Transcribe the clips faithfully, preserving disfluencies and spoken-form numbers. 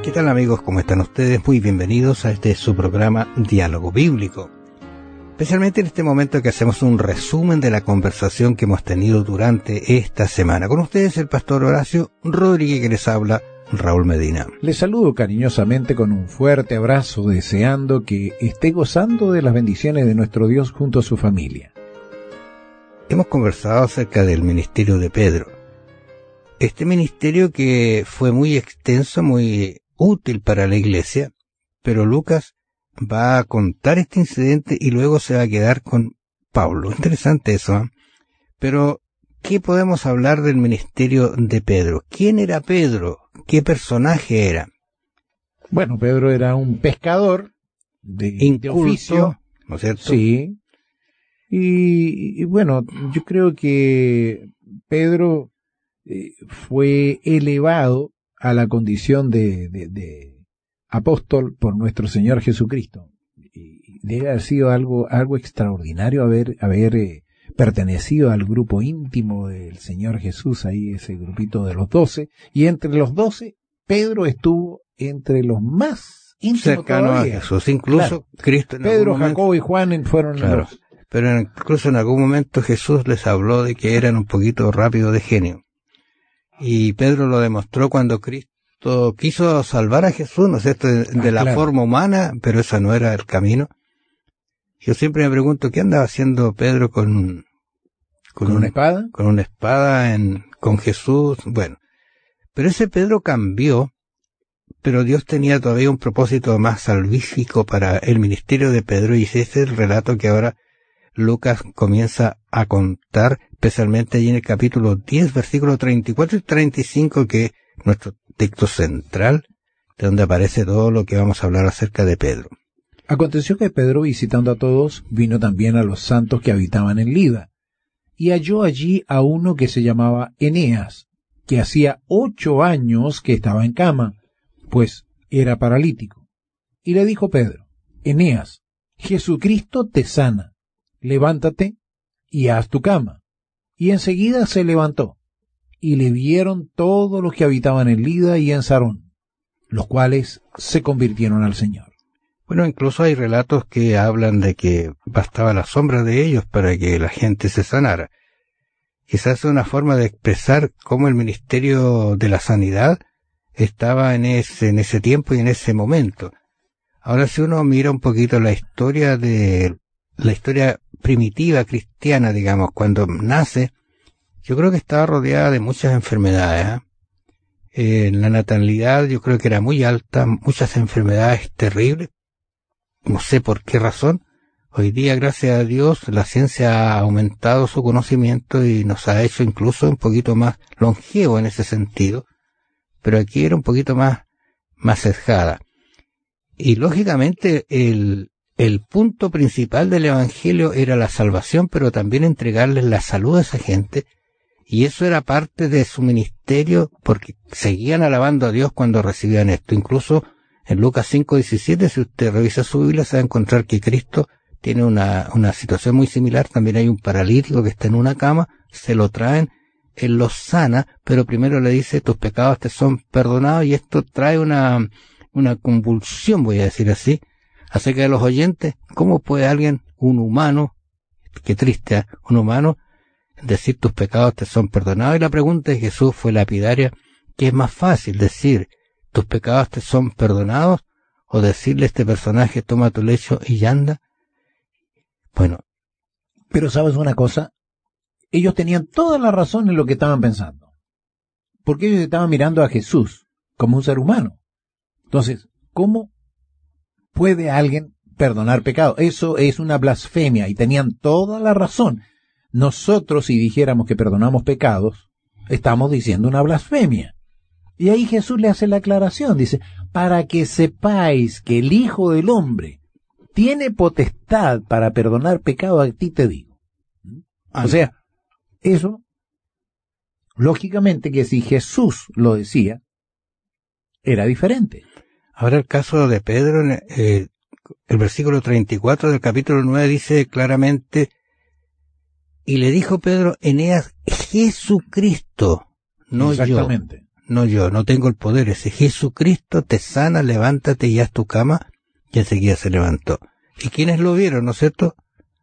¿Qué tal, amigos? ¿Cómo están ustedes? Muy bienvenidos a este su programa Diálogo Bíblico. Especialmente en este momento que hacemos un resumen de la conversación que hemos tenido durante esta semana. Con ustedes el pastor Horacio Rodríguez, que les habla, Raúl Medina. Les saludo cariñosamente con un fuerte abrazo, deseando que esté gozando de las bendiciones de nuestro Dios junto a su familia. Hemos conversado acerca del ministerio de Pedro. Este ministerio que fue muy extenso, muy útil para la iglesia, pero Lucas va a contar este incidente y luego se va a quedar con Pablo. Interesante eso, ¿eh? Pero, ¿qué podemos hablar del ministerio de Pedro? ¿Quién era Pedro? ¿Qué personaje era? Bueno, Pedro era un pescador de, Inculto, de oficio, ¿no es cierto? Sí. Y, y bueno, yo creo que Pedro eh, fue elevado a la condición de, de, de apóstol por nuestro Señor Jesucristo. Y debe haber sido algo, algo extraordinario haber, haber eh, pertenecido al grupo íntimo del Señor Jesús, ahí ese grupito de los doce, y entre los doce, Pedro estuvo entre los más íntimos cercano todavía. a Jesús, incluso Claro. Cristo en Pedro, algún momento, Jacobo y Juan fueron claro, los... pero incluso en algún momento Jesús les habló de que eran un poquito rápido de genio. Y Pedro lo demostró cuando Cristo quiso salvar a Jesús, ¿no es cierto?, de, de Ah, la claro. forma humana, pero ese no era el camino. Yo siempre me pregunto, ¿qué andaba haciendo Pedro con, ¿Con un- una espada? con una espada en, con Jesús? Bueno, pero ese Pedro cambió, pero Dios tenía todavía un propósito más salvífico para el ministerio de Pedro, y ese es el relato que ahora Lucas comienza a contar, especialmente allí en el capítulo diez, versículos treinta y cuatro y treinta y cinco, que es nuestro texto central, de donde aparece todo lo que vamos a hablar acerca de Pedro. Aconteció que Pedro, visitando a todos, vino también a los santos que habitaban en Lida, y halló allí a uno que se llamaba Eneas, que hacía ocho años que estaba en cama, pues era paralítico. Y le dijo Pedro: Eneas, Jesucristo te sana, levántate y haz tu cama. Y enseguida se levantó, y le vieron todos los que habitaban en Lida y en Sarón, los cuales se convirtieron al Señor. Bueno, incluso hay relatos que hablan de que bastaba la sombra de ellos para que la gente se sanara. Quizás es una forma de expresar cómo el ministerio de la sanidad estaba en ese, en ese tiempo y en ese momento. Ahora, si uno mira un poquito la historia de, la historia primitiva cristiana, digamos, cuando nace, yo creo que estaba rodeada de muchas enfermedades, ¿eh? Eh, la natalidad yo creo que era muy alta, muchas enfermedades terribles. No sé por qué razón. Hoy día, gracias a Dios, la ciencia ha aumentado su conocimiento y nos ha hecho incluso un poquito más longevo en ese sentido. Pero aquí era un poquito más, más sesgada. Y lógicamente el, el punto principal del evangelio era la salvación, pero también entregarles la salud a esa gente. Y eso era parte de su ministerio, porque seguían alabando a Dios cuando recibían esto. Incluso en Lucas cinco diecisiete, si usted revisa su Biblia, se va a encontrar que Cristo tiene una, una situación muy similar. También hay un paralítico que está en una cama, se lo traen, él lo sana, pero primero le dice: tus pecados te son perdonados, y esto trae una, una convulsión, voy a decir así, acerca de los oyentes. ¿Cómo puede alguien, un humano, qué triste, ¿eh? un humano, decir tus pecados te son perdonados? Y la pregunta de Jesús fue lapidaria: ¿qué es más fácil, decir tus pecados te son perdonados, o decirle a este personaje toma tu lecho y anda? Bueno, Pero ¿sabes una cosa? Ellos tenían toda la razón en lo que estaban pensando, porque ellos estaban mirando a Jesús como un ser humano. Entonces, ¿cómo puede alguien perdonar pecado? Eso es una blasfemia, y tenían toda la razón. Nosotros, si dijéramos que perdonamos pecados, estamos diciendo una blasfemia. Y ahí Jesús le hace la aclaración, dice: para que sepáis que el Hijo del Hombre tiene potestad para perdonar pecado, a ti te digo. O sea, eso, lógicamente que si Jesús lo decía, era diferente. ahora el caso de Pedro, eh, el versículo treinta y cuatro del capítulo nueve dice claramente: y le dijo Pedro, Eneas, Jesucristo, no yo. Exactamente. no yo, no tengo el poder, ese Jesucristo te sana, levántate y haz tu cama, y enseguida se levantó. ¿Y quiénes lo vieron, no es cierto?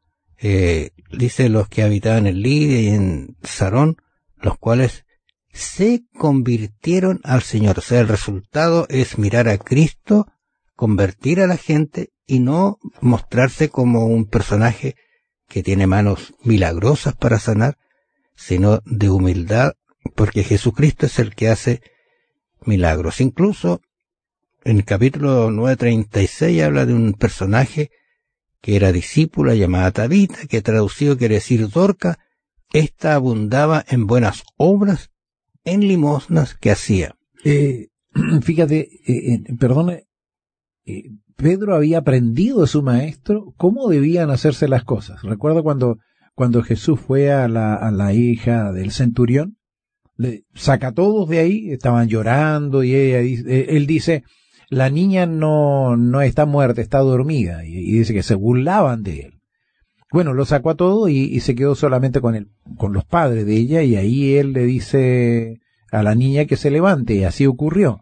Eh, dice los que habitaban en Lidia y en Sarón, los cuales se convirtieron al Señor. O sea, el resultado es mirar a Cristo, convertir a la gente y no mostrarse como un personaje que tiene manos milagrosas para sanar, sino de humildad, porque Jesucristo es el que hace milagros. Incluso en el capítulo nueve treinta y seis habla de un personaje que era discípula llamada Tabita, que traducido quiere decir Dorca. Esta abundaba en buenas obras, en limosnas que hacía. Eh, fíjate, eh, eh, perdona, eh, Pedro había aprendido de su maestro cómo debían hacerse las cosas. Recuerdo cuando, cuando Jesús fue a la, a la hija del centurión, le saca a todos de ahí, estaban llorando y ella, él dice, la niña no, no está muerta, está dormida, y, y dice que se burlaban de él. Bueno, lo sacó a todo y, y se quedó solamente con el, con los padres de ella, y ahí él le dice a la niña que se levante, y así ocurrió.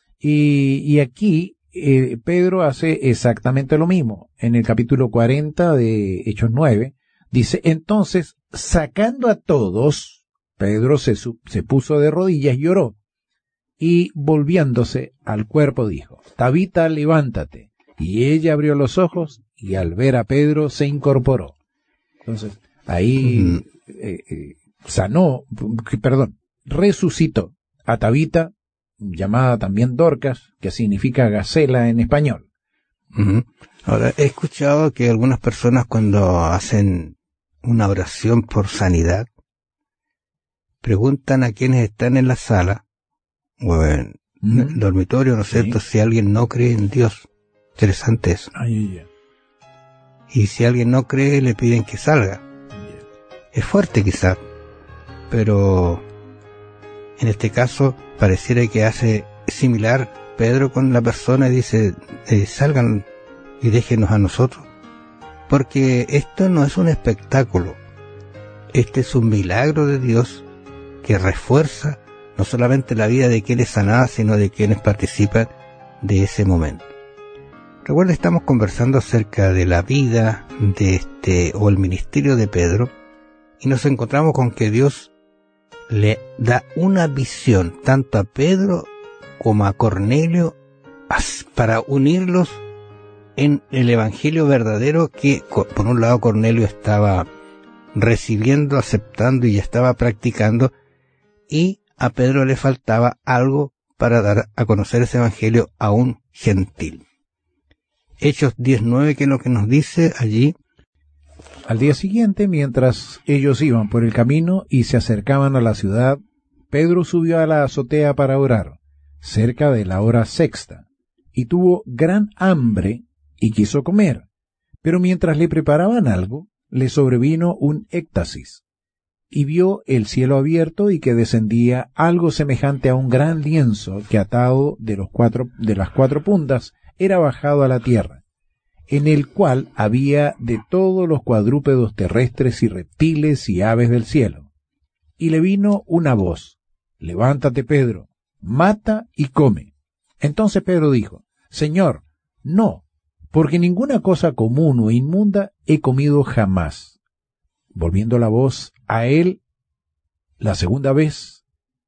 Y, y aquí eh, Pedro hace exactamente lo mismo. En el capítulo cuarenta de Hechos nueve, dice, entonces, sacando a todos, Pedro se, se puso de rodillas y lloró, y volviéndose al cuerpo dijo, Tabita, levántate. Y ella abrió los ojos, y al ver a Pedro se incorporó. Entonces, ahí uh-huh. eh, eh, sanó, perdón, resucitó a Tabita, llamada también Dorcas, que significa gacela en español. Uh-huh. Ahora, he escuchado que algunas personas cuando hacen una oración por sanidad, preguntan a quienes están en la sala, o en uh-huh. el dormitorio, ¿no es cierto?, sí. Si alguien no cree en Dios. Interesante eso. Ay, ay, ay. Y si alguien no cree, le piden que salga. Ay, es fuerte quizás, pero en este caso pareciera que hace similar Pedro con la persona y dice, eh, salgan y déjenos a nosotros. Porque esto no es un espectáculo. Este es un milagro de Dios que refuerza no solamente la vida de quienes sanaban, sino de quienes participan de ese momento. Recuerda, estamos conversando acerca de la vida de este, o el ministerio de Pedro, y nos encontramos con que Dios le da una visión tanto a Pedro como a Cornelio para unirlos en el evangelio verdadero que, por un lado, Cornelio estaba recibiendo, aceptando y ya estaba practicando, y a Pedro le faltaba algo para dar a conocer ese evangelio a un gentil. Hechos diez nueve, que es lo que nos dice allí. Al día siguiente, mientras ellos iban por el camino y se acercaban a la ciudad, Pedro subió a la azotea para orar, cerca de la hora sexta, y tuvo gran hambre y quiso comer. Pero mientras le preparaban algo, le sobrevino un éxtasis, y vio el cielo abierto y que descendía algo semejante a un gran lienzo que atado de los cuatro, de las cuatro puntas, era bajado a la tierra, en el cual había de todos los cuadrúpedos terrestres y reptiles y aves del cielo. Y le vino una voz, levántate, Pedro, mata y come. Entonces Pedro dijo, Señor, no, porque ninguna cosa común o inmunda he comido jamás. Volviendo la voz a él la segunda vez,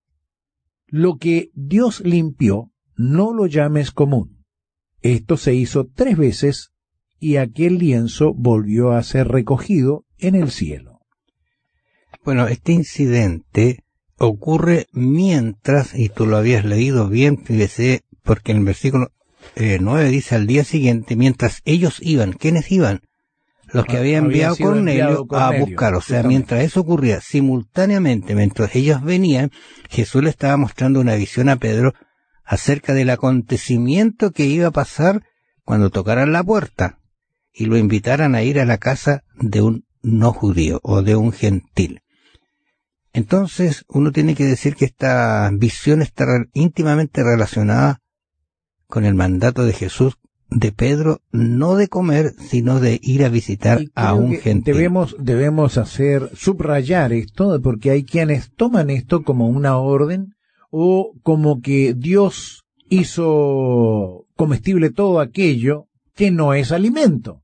lo que Dios limpió, no lo llames común. Esto se hizo tres veces y aquel lienzo volvió a ser recogido en el cielo. Bueno, este incidente ocurre mientras, y tú lo habías leído bien, porque en el versículo eh, nueve dice al día siguiente, mientras ellos iban, ¿quiénes iban? Los que había enviado Cornelio a buscar, o sea, mientras eso ocurría simultáneamente, mientras ellos venían, Jesús le estaba mostrando una visión a Pedro acerca del acontecimiento que iba a pasar cuando tocaran la puerta y lo invitaran a ir a la casa de un no judío o de un gentil. Entonces, uno tiene que decir que esta visión está íntimamente relacionada con el mandato de Jesús, de Pedro, no de comer, sino de ir a visitar a un gentil. Debemos, debemos hacer, subrayar esto, porque hay quienes toman esto como una orden o como que Dios hizo comestible todo aquello que no es alimento.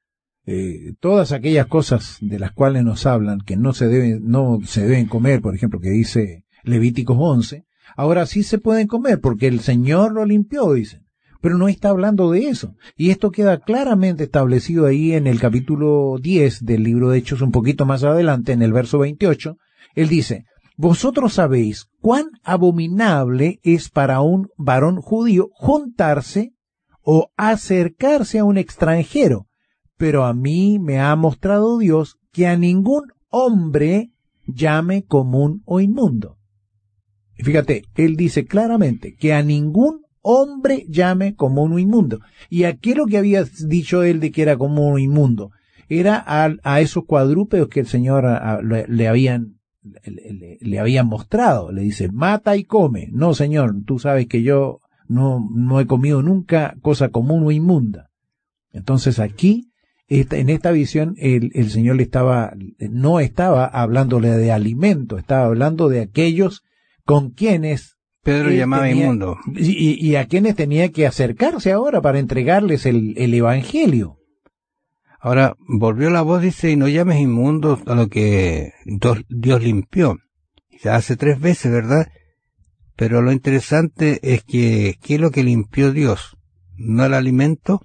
Eh, todas aquellas cosas de las cuales nos hablan que no se deben, no se deben comer, por ejemplo, que dice Levíticos once, ahora sí se pueden comer porque el Señor lo limpió, dicen. Pero no está hablando de eso. Y esto queda claramente establecido ahí en el capítulo diez del libro de Hechos, un poquito más adelante, en el verso veintiocho. Él dice, vosotros sabéis cuán abominable es para un varón judío juntarse o acercarse a un extranjero, pero a mí me ha mostrado Dios que a ningún hombre llame común o inmundo. Y fíjate, él dice claramente que a ningún hombre llame común o inmundo. ¿Y a qué es lo que había dicho él de que era común o inmundo? Era a, a esos cuadrúpedos que el Señor a, a, le, le habían le, le, le habían mostrado. Le dice, mata y come. No, Señor, tú sabes que yo no, no he comido nunca cosa común o inmunda. Entonces aquí, esta, en esta visión, el, el Señor le estaba, no estaba hablándole de alimento, estaba hablando de aquellos con quienes Pedro llamaba tenía, inmundo. Y, y a quienes tenía que acercarse ahora para entregarles el, el Evangelio. Ahora, volvió la voz, dice, y no llames inmundo a lo que Dios limpió. Se hace tres veces, ¿verdad? Pero lo interesante es que, ¿qué es lo que limpió Dios? No el alimento,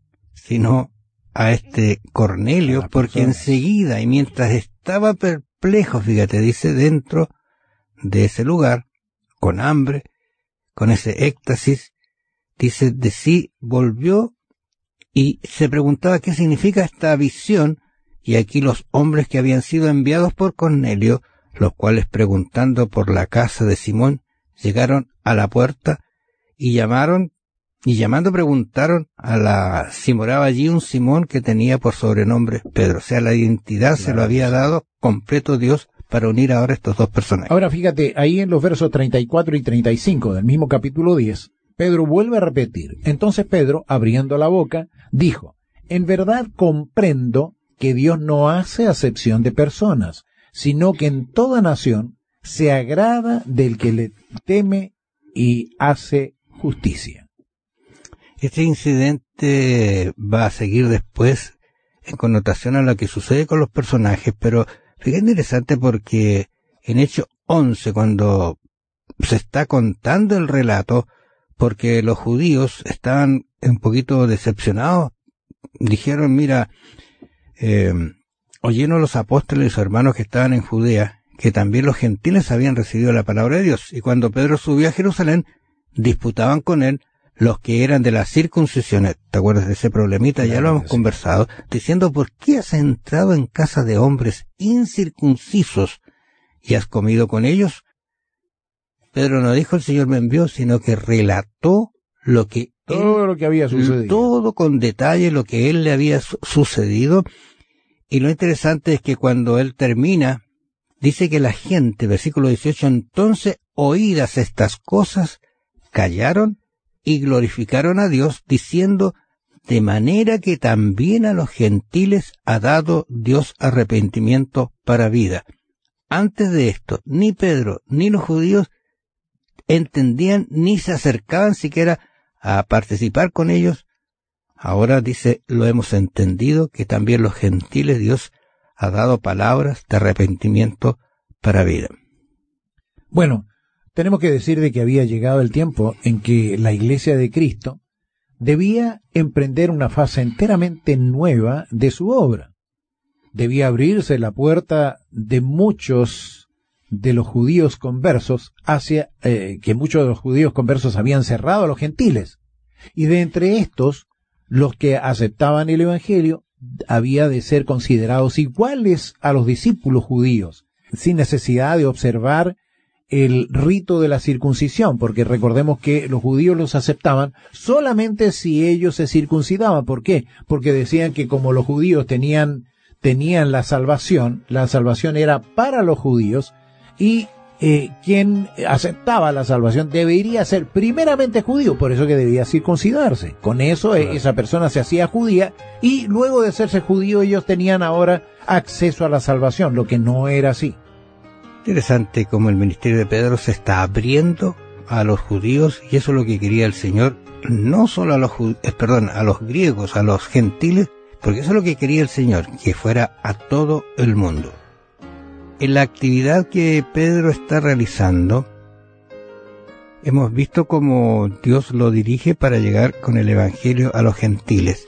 sino a este Cornelio, porque enseguida, y mientras estaba perplejo, fíjate, dice, dentro de ese lugar, con hambre, con ese éxtasis, dice, de sí volvió y se preguntaba qué significa esta visión, y aquí los hombres que habían sido enviados por Cornelio, los cuales preguntando por la casa de Simón, llegaron a la puerta y llamaron, y llamando preguntaron a la, si moraba allí un Simón que tenía por sobrenombre Pedro. O sea, la identidad claro, se lo había dado completo Dios para unir ahora estos dos personajes. Ahora fíjate, ahí en los versos treinta y cuatro y treinta y cinco del mismo capítulo diez, Pedro vuelve a repetir. Entonces Pedro, abriendo la boca, dijo, en verdad comprendo que Dios no hace acepción de personas, sino que en toda nación se agrada del que le teme y hace justicia. Este incidente va a seguir después en connotación a lo que sucede con los personajes, pero fíjate, interesante porque en Hechos once, cuando se está contando el relato, porque los judíos estaban un poquito decepcionados, dijeron, mira, eh, oyeron los apóstoles y sus hermanos que estaban en Judea, que también los gentiles habían recibido la palabra de Dios, y cuando Pedro subió a Jerusalén, disputaban con él los que eran de la circuncisión. ¿Te acuerdas de ese problemita? Claro, ya lo hemos sí. conversado, diciendo, ¿por qué has entrado en casa de hombres incircuncisos y has comido con ellos? Pedro no dijo el Señor me envió, sino que relató lo que todo él, lo que había sucedido. Todo con detalle lo que él le había su- sucedido. Y lo interesante es que cuando él termina, dice que la gente, versículo dieciocho, entonces oídas estas cosas, callaron y glorificaron a Dios, diciendo, de manera que también a los gentiles ha dado Dios arrepentimiento para vida. Antes de esto, ni Pedro ni los judíos entendían ni se acercaban siquiera a participar con ellos. Ahora dice, lo hemos entendido, que también los gentiles Dios ha dado palabras de arrepentimiento para vida. Bueno, tenemos que decir de que había llegado el tiempo en que la Iglesia de Cristo debía emprender una fase enteramente nueva de su obra. Debía abrirse la puerta de muchos de los judíos conversos hacia, eh, que muchos de los judíos conversos habían cerrado a los gentiles. Y de entre estos, los que aceptaban el Evangelio había de ser considerados iguales a los discípulos judíos, sin necesidad de observar el rito de la circuncisión, porque recordemos que los judíos los aceptaban solamente si ellos se circuncidaban. ¿Por qué? Porque decían que como los judíos tenían, tenían la salvación, la salvación era para los judíos, y eh, quien aceptaba la salvación debería ser primeramente judío, por eso que debía circuncidarse. Con eso eh, esa persona se hacía judía, y luego de hacerse judío ellos tenían ahora acceso a la salvación, lo que no era así. Interesante cómo el ministerio de Pedro se está abriendo a los judíos, y eso es lo que quería el Señor, no solo a los eh, perdón, a los griegos, a los gentiles, porque eso es lo que quería el Señor, que fuera a todo el mundo. En la actividad que Pedro está realizando, hemos visto cómo Dios lo dirige para llegar con el Evangelio a los gentiles.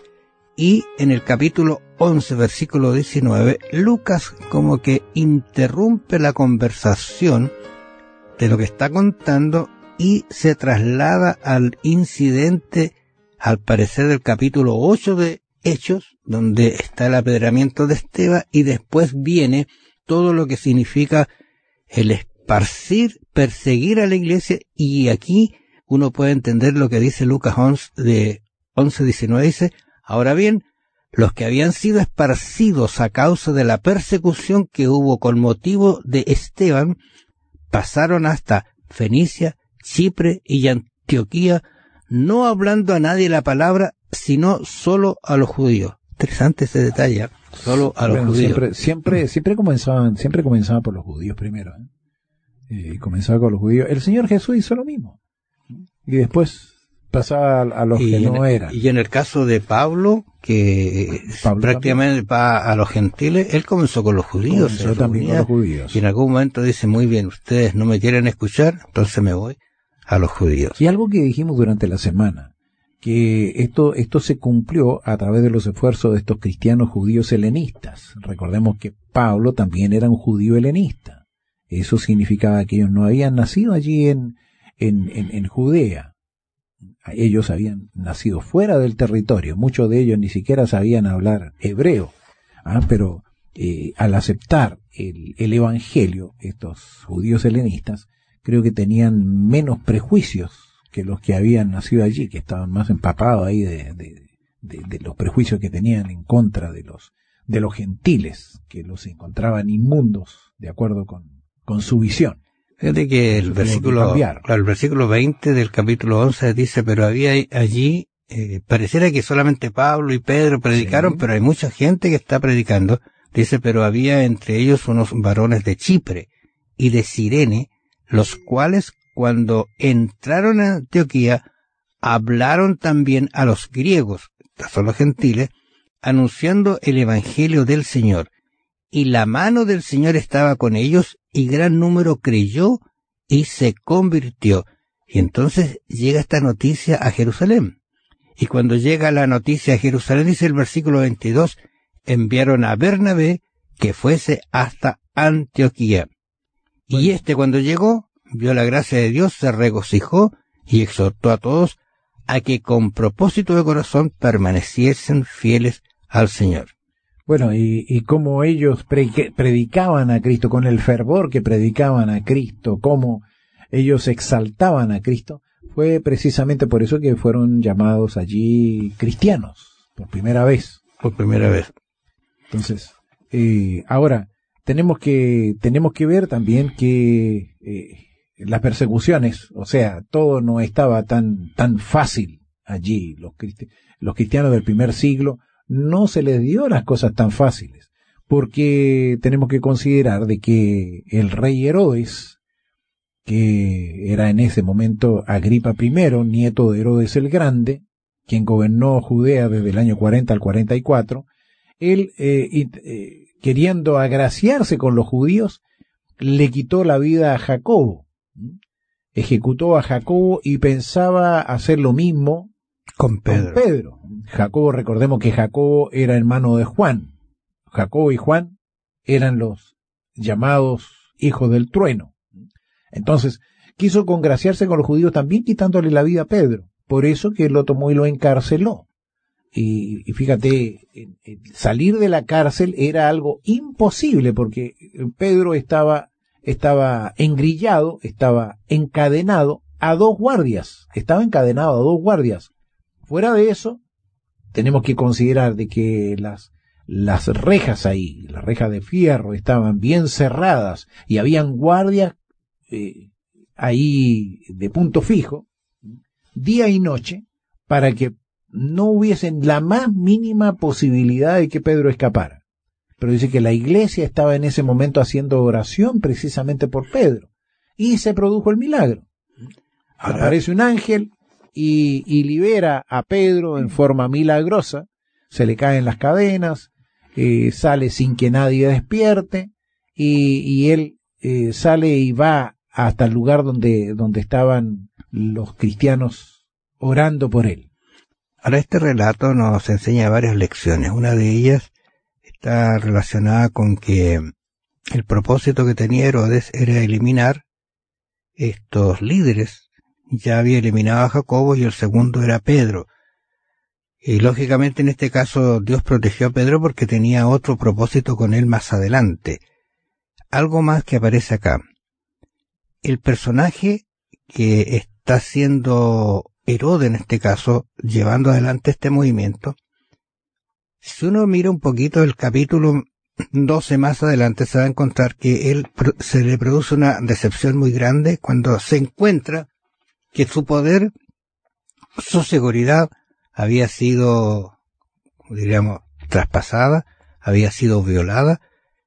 Y en el capítulo once, versículo diecinueve, Lucas como que interrumpe la conversación de lo que está contando y se traslada al incidente, al parecer, del capítulo ocho de Hechos, donde está el apedreamiento de Esteban, y después viene todo lo que significa el esparcir, perseguir a la iglesia, y aquí uno puede entender lo que dice Lucas once, de once diecinueve, dice: ahora bien, los que habían sido esparcidos a causa de la persecución que hubo con motivo de Esteban, pasaron hasta Fenicia, Chipre y Antioquía, no hablando a nadie la palabra, sino solo a los judíos. Interesante ese detalle, solo a los bueno, judíos. Siempre, siempre, siempre comenzaban, siempre comenzaban por los judíos primero, ¿eh? Eh, comenzaba con los judíos. El Señor Jesús hizo lo mismo. Y después pasaba a, a los y que en, no eran. Y en el caso de Pablo, que Pablo prácticamente también va a los gentiles, él comenzó con los judíos. Comenzó también con los judíos. Y en algún momento dice: muy bien, ustedes no me quieren escuchar, entonces me voy a los judíos. Y algo que dijimos durante la semana, que esto, esto se cumplió a través de los esfuerzos de estos cristianos judíos helenistas. Recordemos que Pablo también era un judío helenista. Eso significaba que ellos no habían nacido allí en, en, en, en Judea. Ellos habían nacido fuera del territorio. Muchos de ellos ni siquiera sabían hablar hebreo. ¿Ah? Pero eh, al aceptar el, el evangelio, estos judíos helenistas, creo que tenían menos prejuicios que los que habían nacido allí, que estaban más empapados ahí de, de, de, de los prejuicios que tenían en contra de los, de los gentiles, que los encontraban inmundos, de acuerdo con, con su visión. Fíjate que el versículo, claro, el versículo veinte del capítulo once dice: pero había allí, eh, pareciera que solamente Pablo y Pedro predicaron, sí, pero hay mucha gente que está predicando. Dice: pero había entre ellos unos varones de Chipre y de Cirene, los cuales cuando entraron a Antioquía hablaron también a los griegos, estos son los gentiles, anunciando el evangelio del Señor. Y la mano del Señor estaba con ellos, y gran número creyó y se convirtió. Y entonces llega esta noticia a Jerusalén. Y cuando llega la noticia a Jerusalén, dice el versículo veintidós, enviaron a Bernabé que fuese hasta Antioquía. Bueno. Y este, cuando llegó, vio la gracia de Dios, se regocijó y exhortó a todos a que con propósito de corazón permaneciesen fieles al Señor. Bueno, y, y cómo ellos pre- predicaban a Cristo, con el fervor que predicaban a Cristo, cómo ellos exaltaban a Cristo, fue precisamente por eso que fueron llamados allí cristianos, por primera vez. Por primera vez. Entonces, eh, ahora, tenemos que, tenemos que ver también que eh, las persecuciones, o sea, todo no estaba tan, tan fácil allí. Los, cristi- los cristianos del primer siglo no se les dio las cosas tan fáciles, porque tenemos que considerar de que el rey Herodes, que era en ese momento Agripa primero, nieto de Herodes el Grande, quien gobernó Judea desde el año cuarenta al cuarenta y cuatro, él, eh, eh, queriendo agraciarse con los judíos, le quitó la vida a Jacobo, ejecutó a Jacobo y pensaba hacer lo mismo con Pedro. Con Pedro. Jacobo, recordemos que Jacobo era hermano de Juan. Jacobo y Juan eran los llamados hijos del trueno. Entonces, quiso congraciarse con los judíos también quitándole la vida a Pedro. Por eso que él lo tomó y lo encarceló. Y, y fíjate, salir de la cárcel era algo imposible porque Pedro estaba, estaba engrillado, estaba encadenado a dos guardias. Estaba encadenado a dos guardias. Fuera de eso, tenemos que considerar de que las, las rejas ahí, las rejas de fierro, estaban bien cerradas y habían guardias eh, ahí de punto fijo, día y noche, para que no hubiesen la más mínima posibilidad de que Pedro escapara. pero dice que la iglesia estaba en ese momento haciendo oración precisamente por Pedro. Y se produjo el milagro. Ahora, aparece un ángel y, y libera a Pedro en forma milagrosa. Se le caen las cadenas, eh, sale sin que nadie despierte, y, y él eh, sale y va hasta el lugar donde, donde estaban los cristianos orando por él. Ahora, este relato nos enseña varias lecciones. Una de ellas está relacionada con que el propósito que tenía Herodes era eliminar estos líderes. Ya había eliminado a Jacobo y el segundo era Pedro. Y lógicamente en este caso Dios protegió a Pedro porque tenía otro propósito con él más adelante. Algo más que aparece acá. El personaje que está siendo Herodes en este caso, llevando adelante este movimiento, si uno mira un poquito el capítulo doce más adelante, se va a encontrar que él se le produce una decepción muy grande cuando se encuentra que su poder, su seguridad había sido, diríamos, traspasada, había sido violada,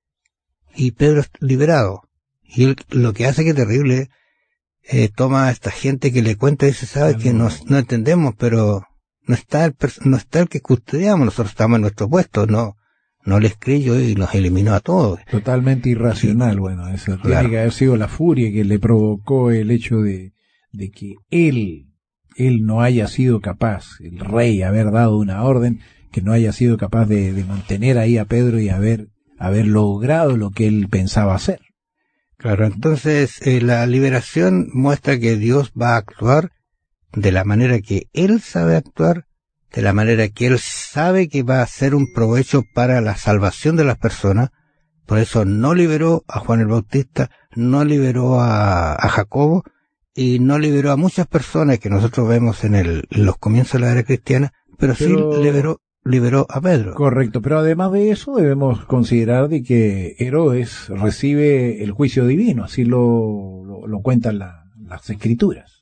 y Pedro es liberado. Y él, lo que hace que es terrible, eh, toma a esta gente que le cuenta y dice, sabe que no, no entendemos, pero no está el, no está el que custodiamos, nosotros estamos en nuestro puesto, no, no les creyó y los eliminó a todos. Totalmente irracional, y, bueno, eso claro. Tiene que haber sido la furia que le provocó el hecho de, de que él, él no haya sido capaz, el rey, haber dado una orden, que no haya sido capaz de, de mantener ahí a Pedro y haber, haber logrado lo que él pensaba hacer. Claro, entonces eh, la liberación muestra que Dios va a actuar de la manera que Él sabe actuar, de la manera que Él sabe que va a ser un provecho para la salvación de las personas. Por eso no liberó a Juan el Bautista, no liberó a, a Jacobo, y no liberó a muchas personas que nosotros vemos en, el, en los comienzos de la era cristiana, pero, pero sí liberó, liberó a Pedro. Correcto, pero además de eso debemos considerar de que Herodes recibe el juicio divino, así lo, lo, lo cuentan la, las escrituras.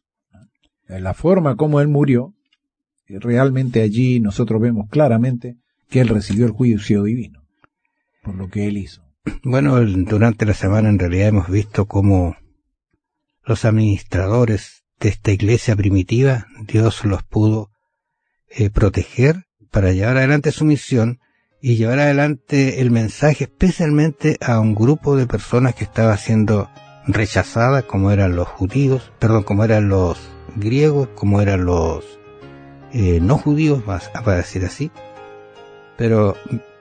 La forma como él murió, realmente allí nosotros vemos claramente que él recibió el juicio divino por lo que él hizo. Bueno, durante la semana en realidad hemos visto cómo los administradores de esta iglesia primitiva, Dios los pudo eh, proteger para llevar adelante su misión y llevar adelante el mensaje especialmente a un grupo de personas que estaba siendo rechazadas, como eran los judíos, perdón, como eran los griegos, como eran los eh, no judíos, más para decir así. Pero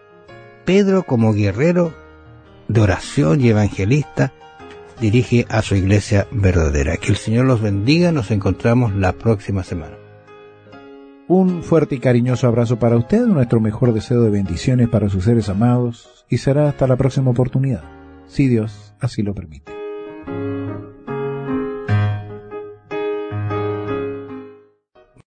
Pedro, como guerrero de oración y evangelista, dirige a su iglesia verdadera. Que el Señor los bendiga. Nos encontramos la próxima semana. Un fuerte y cariñoso abrazo para usted, nuestro mejor deseo de bendiciones para sus seres amados, y será hasta la próxima oportunidad, si Dios así lo permite.